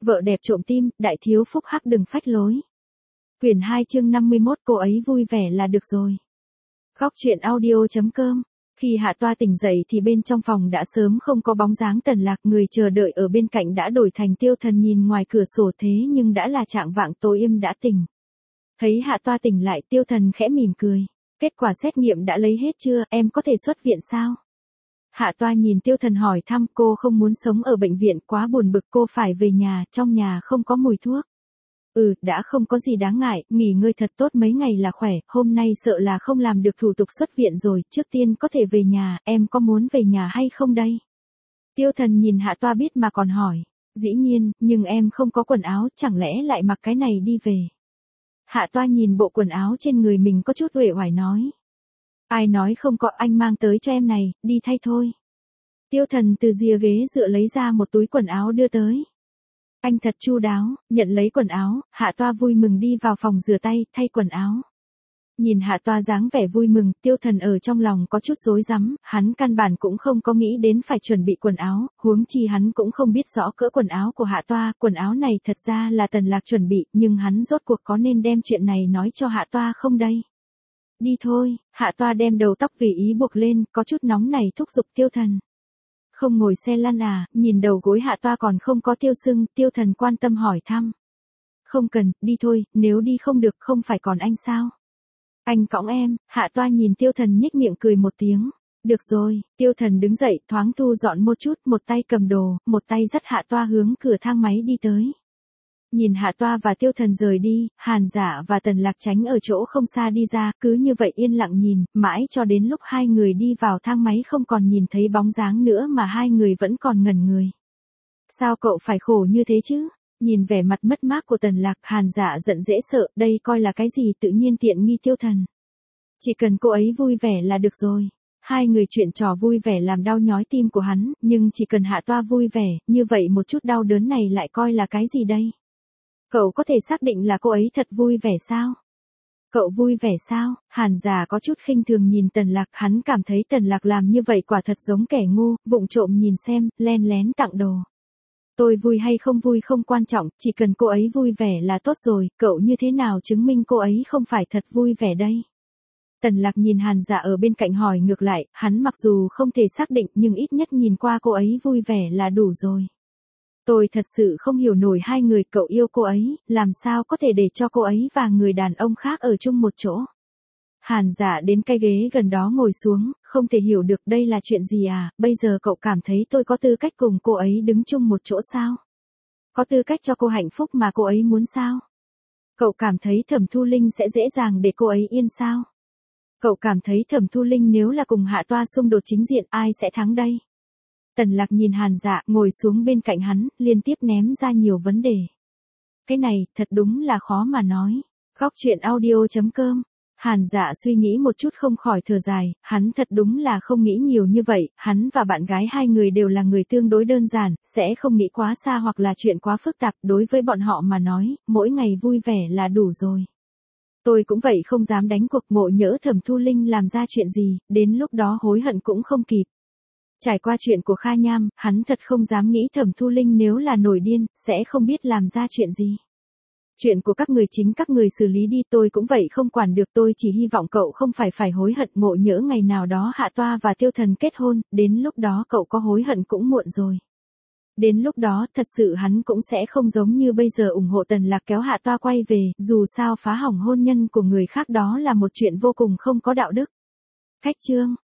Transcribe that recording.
Vợ đẹp trộm tim, đại thiếu phúc hắc đừng phách lối. Quyển 2 chương 51 cô ấy vui vẻ là được rồi. Góc truyện audio.com. Khi Hạ Toa tỉnh dậy thì bên trong phòng đã sớm không có bóng dáng Tần Lạc, người chờ đợi ở bên cạnh đã đổi thành Tiêu Thần nhìn ngoài cửa sổ thế nhưng đã là trạng vạng tối im đã tỉnh. Thấy Hạ Toa tỉnh lại Tiêu Thần khẽ mỉm cười. Kết quả xét nghiệm đã lấy hết chưa, em có thể xuất viện sao? Hạ Toa nhìn Tiêu Thần hỏi thăm, cô không muốn sống ở bệnh viện quá buồn bực, cô phải về nhà, trong nhà không có mùi thuốc. Đã không có gì đáng ngại, nghỉ ngơi thật tốt mấy ngày là khỏe, hôm nay sợ là không làm được thủ tục xuất viện rồi, trước tiên có thể về nhà, em có muốn về nhà hay không đây? Tiêu Thần nhìn Hạ Toa biết mà còn hỏi, dĩ nhiên, nhưng em không có quần áo, chẳng lẽ lại mặc cái này đi về? Hạ Toa nhìn bộ quần áo trên người mình có chút uể oải nói. Ai nói không có, anh mang tới cho em này, đi thay thôi. Tiêu Thần từ rìa ghế dựa lấy ra một túi quần áo đưa tới. Anh thật chu đáo, nhận lấy quần áo, Hạ Toa vui mừng đi vào phòng rửa tay, thay quần áo. Nhìn Hạ Toa dáng vẻ vui mừng, Tiêu Thần ở trong lòng có chút rối rắm, hắn căn bản cũng không có nghĩ đến phải chuẩn bị quần áo, huống chi hắn cũng không biết rõ cỡ quần áo của Hạ Toa, quần áo này thật ra là Tần Lạc chuẩn bị, nhưng hắn rốt cuộc có nên đem chuyện này nói cho Hạ Toa không đây? Đi thôi, Hạ Toa đem đầu tóc vì ý buộc lên, có chút nóng này thúc giục Tiêu Thần. Không ngồi xe lăn à, nhìn đầu gối Hạ Toa còn không có tiêu sưng, Tiêu Thần quan tâm hỏi thăm. Không cần, đi thôi, nếu đi không được không phải còn anh sao? Anh cõng em, Hạ Toa nhìn Tiêu Thần nhếch miệng cười một tiếng. Được rồi, Tiêu Thần đứng dậy thoáng thu dọn một chút, một tay cầm đồ, một tay dắt Hạ Toa hướng cửa thang máy đi tới. Nhìn Hạ Toa và Tiêu Thần rời đi, Hàn Dạ và Tần Lạc tránh ở chỗ không xa đi ra, cứ như vậy yên lặng nhìn, mãi cho đến lúc hai người đi vào thang máy không còn nhìn thấy bóng dáng nữa mà hai người vẫn còn ngẩn người. Sao cậu phải khổ như thế chứ? Nhìn vẻ mặt mất mát của Tần Lạc, Hàn Dạ giận dễ sợ, đây coi là cái gì tự nhiên tiện nghi Tiêu Thần. Chỉ cần cô ấy vui vẻ là được rồi. Hai người chuyện trò vui vẻ làm đau nhói tim của hắn, nhưng chỉ cần Hạ Toa vui vẻ, như vậy một chút đau đớn này lại coi là cái gì đây? Cậu có thể xác định là cô ấy thật vui vẻ sao? Cậu vui vẻ sao? Hàn Dạ có chút khinh thường nhìn Tần Lạc, hắn cảm thấy Tần Lạc làm như vậy quả thật giống kẻ ngu, vụng trộm nhìn xem, len lén tặng đồ. Tôi vui hay không vui không quan trọng, chỉ cần cô ấy vui vẻ là tốt rồi, cậu như thế nào chứng minh cô ấy không phải thật vui vẻ đây? Tần Lạc nhìn Hàn Dạ ở bên cạnh hỏi ngược lại, hắn mặc dù không thể xác định nhưng ít nhất nhìn qua cô ấy vui vẻ là đủ rồi. Tôi thật sự không hiểu nổi hai người, cậu yêu cô ấy, làm sao có thể để cho cô ấy và người đàn ông khác ở chung một chỗ. Hàn Dạ đến cái ghế gần đó ngồi xuống, không thể hiểu được đây là chuyện gì à, bây giờ cậu cảm thấy tôi có tư cách cùng cô ấy đứng chung một chỗ sao? Có tư cách cho cô hạnh phúc mà cô ấy muốn sao? Cậu cảm thấy Thẩm Thu Linh sẽ dễ dàng để cô ấy yên sao? Cậu cảm thấy Thẩm Thu Linh nếu là cùng Hạ Toa xung đột chính diện ai sẽ thắng đây? Tần Lạc nhìn Hàn Dạ ngồi xuống bên cạnh hắn, liên tiếp ném ra nhiều vấn đề. Cái này, thật đúng là khó mà nói. Góc truyện audio.com. Hàn Dạ suy nghĩ một chút không khỏi thở dài, hắn thật đúng là không nghĩ nhiều như vậy, hắn và bạn gái hai người đều là người tương đối đơn giản, sẽ không nghĩ quá xa hoặc là chuyện quá phức tạp, đối với bọn họ mà nói, mỗi ngày vui vẻ là đủ rồi. Tôi cũng vậy không dám đánh cuộc, ngộ nhỡ Thẩm Thu Linh làm ra chuyện gì, đến lúc đó hối hận cũng không kịp. Trải qua chuyện của Kha Nham, hắn thật không dám nghĩ Thẩm Thu Linh nếu là nổi điên, sẽ không biết làm ra chuyện gì. Chuyện của các người chính các người xử lý đi, tôi cũng vậy không quản được, tôi chỉ hy vọng cậu không phải hối hận, ngộ nhỡ ngày nào đó Hạ Toa và Tiêu Thần kết hôn, đến lúc đó cậu có hối hận cũng muộn rồi. Đến lúc đó, thật sự hắn cũng sẽ không giống như bây giờ ủng hộ Tần Lạc kéo Hạ Toa quay về, dù sao phá hỏng hôn nhân của người khác đó là một chuyện vô cùng không có đạo đức. Cách chương